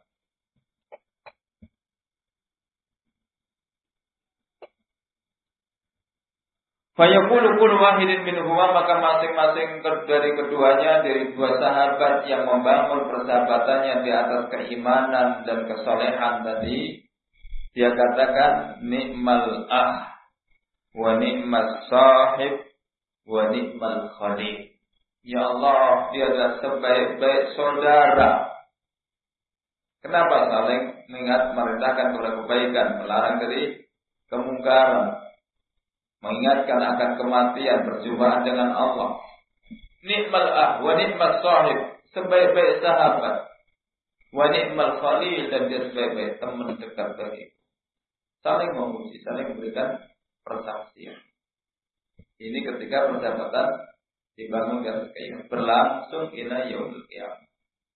Fayaqulu kullu wahidin minhuma, maka masing-masing dari keduanya, dari dua sahabat yang membangun persahabatannya di atas keimanan dan kesolehan tadi, dia katakan ni'mal ah wa ni'mas sahib wa ni'mal khalil. Ya Allah, dia adalah sebaik-baik saudara. Kenapa? Saling mengingat, merintahkan kepada kebaikan, melarang dari kemungkaran, mengingatkan akan kematian, perjumpaan dengan Allah. Ni'mal ah wa ni'mas sahib, sebaik-baik sahabat. Wa ni'mal khalil, dan dia sebaik-baik teman dekat bagi. Saling memuji, saling memberikan persaksian. Ini ketika persahabatan dibangun di atas keimanan, berlangsung ila yaumil qiyamah.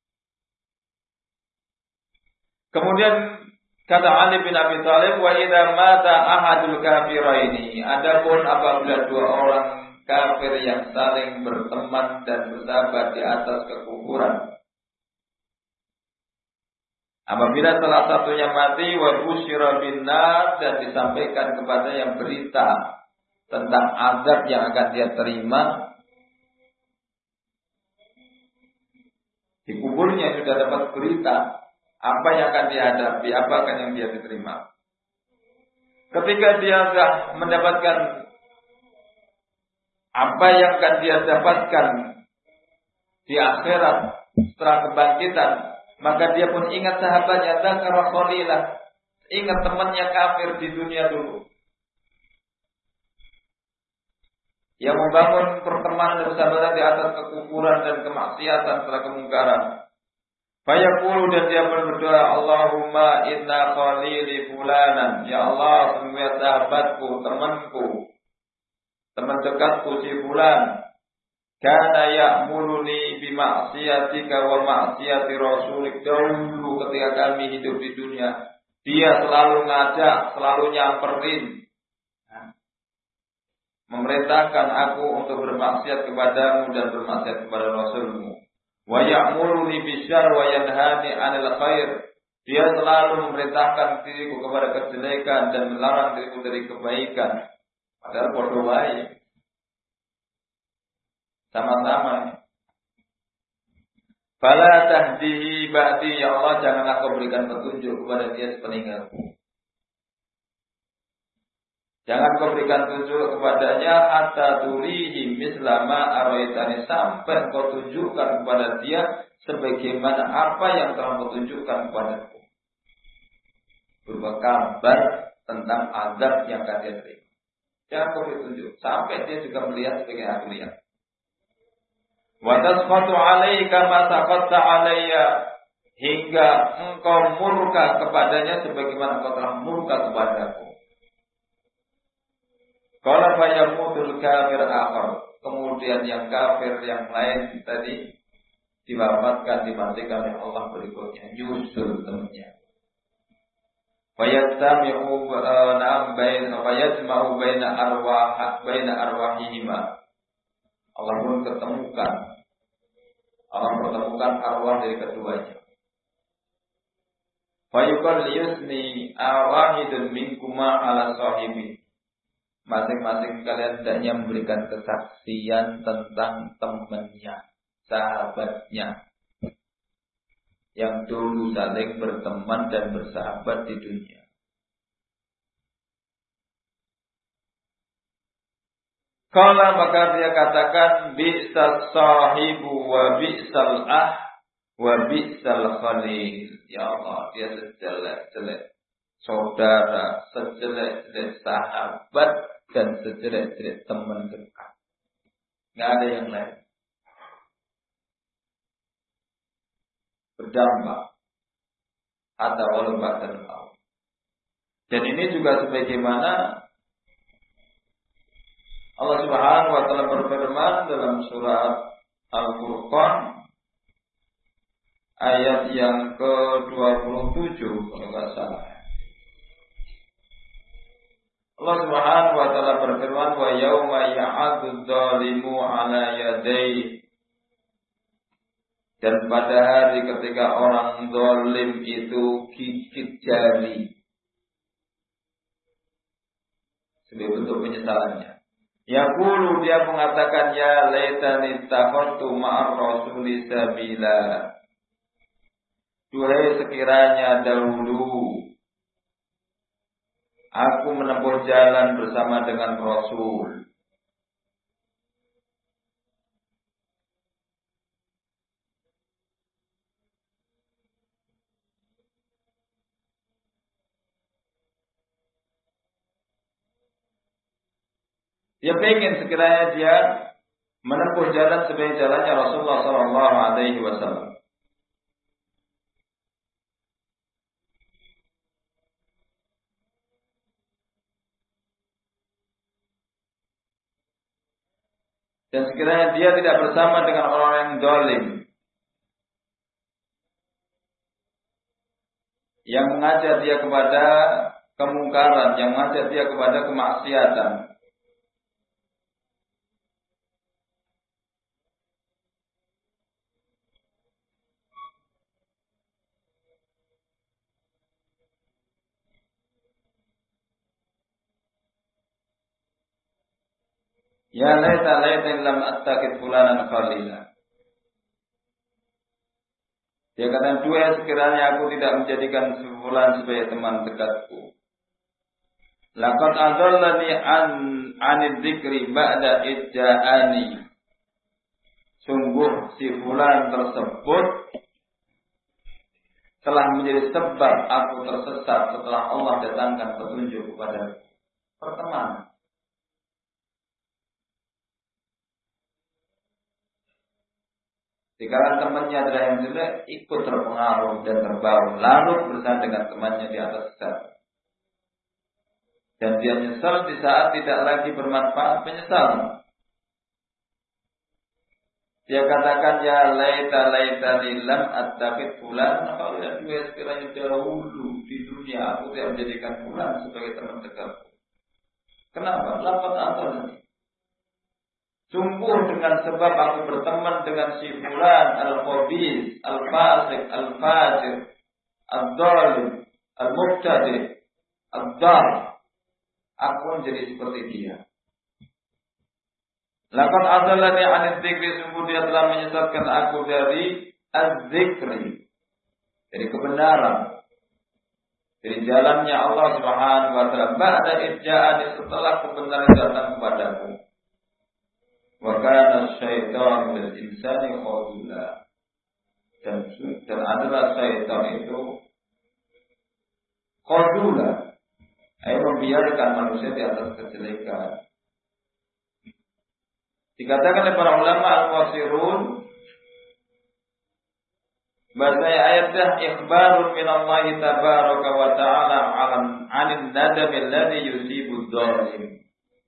Kemudian kata Ali bin Abi Thalib, wa idza mata ahadul kafiraini, adapun apabila dua orang kafir yang saling berteman dan bersahabat di atas kekufuran, apabila salah satunya mati, wa busyira bin nar, dan disampaikan kepada yang berita tentang azab yang akan dia terima, di kuburnya sudah dapat berita apa yang akan dihadapi, apa akan yang dia diterima. Ketika dia sudah mendapatkan apa yang akan dia dapatkan di akhirat setelah kebangkitan, maka dia pun ingat sahabatnya, dzakara khalilah, ingat temannya kafir di dunia dulu, yang membangun pertemanan dan persahabatan di atas kekufuran dan kemaksiatan setelah kemungkaran. Fayaqulu, dan dia berdoa, Allahumma inna khalili fulanan, ya Allah, sungguh sahabatku, temanku, teman dekatku si fulan, kana ya'muruni bi ma'siyatika wa ma'siyati rasulik, dahulu ketika kami hidup di dunia, dia selalu ngajak, selalu nyamperin, memerintahkan aku untuk bermaksiat kepadamu dan bermaksiat kepada Rasulmu. Wa ya'muruni bisyarr wa yanhani 'anil khair. Dia selalu memerintahkan diriku kepada kejelekan dan melarang diriku dari kebaikan. Padahal bodoh baik. Sama-sama. Fala tahdihi ba'di, ya Allah, janganlah kau berikan petunjuk kepada dia sepeninggalku. Jangan kau berikan tunjuk kepadanya hatta turihi mislama araitani, sampai kau tunjukkan kepada dia sebagaimana apa yang telah kau tunjukkan kepadaku, berupa kabar tentang azab yang akan dia terima. Jangan kau beri tunjuk. Sampai dia juga melihat sebagai aku lihat. Wa tasqatu 'alaika ma saqatta 'alayya, hingga engkau murka kepadanya sebagaimana engkau telah murka kepadaku. Qala fa yamutul kafir akhar. Kemudian yang kafir yang lain tadi diwafatkan, dimatikan oleh Allah berikutnya, nyusul temannya. Fayajma'u baina arwahihima. Allah pun pertemukan arwah dari keduanya. Fayuqal yusni awahidun minkuma ala sahibi. Masing-masing kalian hendaknya memberikan kesaksian tentang temannya, sahabatnya, yang dulu saling berteman dan bersahabat di dunia. Kalau maka dia katakan bi'sas sahibu wa bi'sal wa bi'sal khalil. Ya Allah, dia sejelek-jelek saudara, sejelek-jelek sahabat, dan sejelek-jelek teman dekat. Nggak ada yang lain. Berdampak atau walau ba'dal maut. Dan ini juga sebagaimana Allah Subhanahu wa taala berfirman dalam surat Al-Furqan ayat yang ke-27 kalau enggak salah. Allah Subhanahu wa taala berfirman wa yauma ya'addu dzalimu 'ala yadayhi. Dan pada hari ketika orang zalim itu gigit jari sebagai bentuk penyesalannya. Yaqulu, dia mengatakan, ya laitani takhadtu ma'ar rasuli sabila. Duhai sekiranya dahulu aku menempuh jalan bersama dengan Rasul. Dia ingin sekiranya dia menempuh jalan sebagai jalannya Rasulullah sallallahu alaihi wasallam. Dan sekiranya dia tidak bersama dengan orang yang zalim, yang mengajak dia kepada kemungkaran, yang mengajak dia kepada kemaksiatan. Ya laita lam attaqid fulanan qalila. Dia kata, dua sekiranya aku tidak menjadikan fulan sebagai teman dekatku. Laqad adallani anid dzikri ba'da idja'ani. Sungguh si fulan tersebut telah menjadi sebab aku tersesat setelah Allah datangkan petunjuk kepada pertemanan. Jika temannya adalah yang jelek, ikut terpengaruh dan terbawa, larut bersama dengan temannya di atas sesat. Dan dia menyesal di saat tidak lagi bermanfaat penyesalan. Dia katakan, ya laita lam attaqid fulan. Kalau tidak dua sekiranya dahulu di dunia aku tidak menjadikan fulan sebagai teman dekatku. Kenapa? Laqad adallani. Sungguh dengan sebab aku berteman dengan si fulan al-khabis, al-fasik, al-fajir, al-zalim, al-mubtadi, al-dhar. Aku menjadi seperti dia. Laqad adallani 'anil dzikri, sungguh dia telah menyesatkan aku dari az-dzikri, dari kebenaran, dari jalannya Allah Subhanahu wa taala. Ba'da idja'ani, setelah kebenaran datang kepadaku. Wa kana syaitan lil insani khadula. Dan adalah syaitan itu khadula, membiarkan manusia di atas kejelekan. Dikatakan oleh para ulama al-mufassirun, bahasanya ayatnya ikhbarun min Allah tabaraka wa ta'ala 'anil nadam alladhi yusibu adh-dhalim.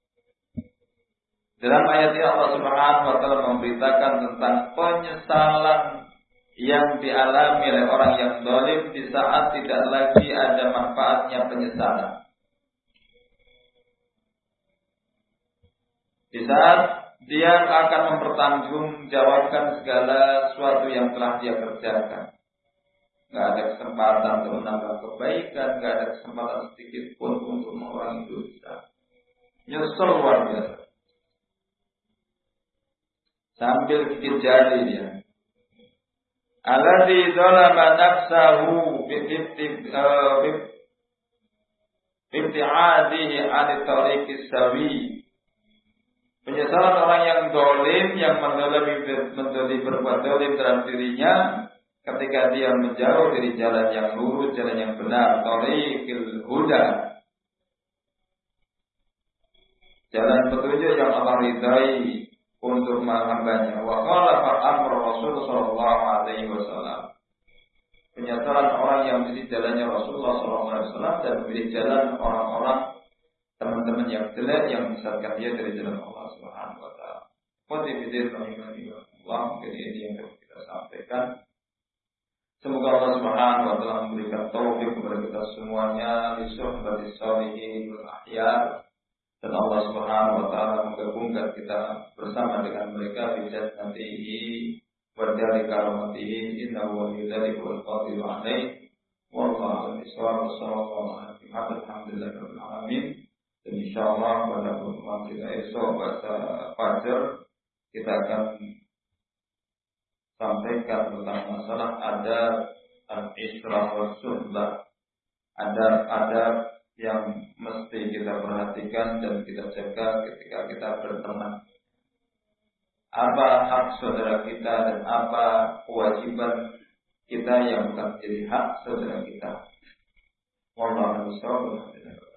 Dalam ayat ini Allah Subhanahu wa taala memberitakan tentang penyesalan yang dialami oleh orang yang zalim di saat tidak lagi ada manfaatnya penyesalan. Di saat dia akan mempertanggungjawabkan segala sesuatu yang telah dia kerjakan. Gak ada kesempatan untuk menambah kebaikan, gak ada kesempatan sedikit pun untuk mengurangi dosa. Nyesel luar biasa. Sambil gigit jari dia. Alladzi dzalama nafsahu ibti'adihi 'ani tariqis sawi. Penyesalan orang yang zalim, yang berbuat zalim dalam dirinya ketika dia menjauh dari jalan yang lurus, jalan yang benar, tariqil huda. Jalan petunjuk yang Allah ridai untuk menghambanya. Wa khalafa amr Rasul sallallahu alaihi wasallam. Penyesalan orang yang memilih jalannya Rasulullah sallallahu alaihi wasallam dan memilih jalan orang-orang teman-teman yang jelek yang menyesatkan dia dari jalan Allah Subhanahu wa taala. Qadibidin rahimahullah, ini yang kita sampaikan. Semoga Allah Subhanahu wa taala memberikan taufik kepada kita semuanya li suhbati sholihin wal akhyar. Dan Allah Subhanahu wa taala menggabungkan kita bersama dengan mereka di jannatihi wa dari karamatihi innahu waliyyu wal qadiru alaihi wallahu a'lam. Sallallahu alaihi wa sallam. Alamin. Dan insyaallah pada pertemuan kita esok bahasa Fajar kita akan sampaikan tentang masalah adab al-isra wa suhbah. Adab yang mesti kita perhatikan dan kita jaga ketika kita berteman. Apa hak saudara kita dan apa kewajiban kita yang bukan menjadi hak saudara kita. Wallahu a'lam bishawab.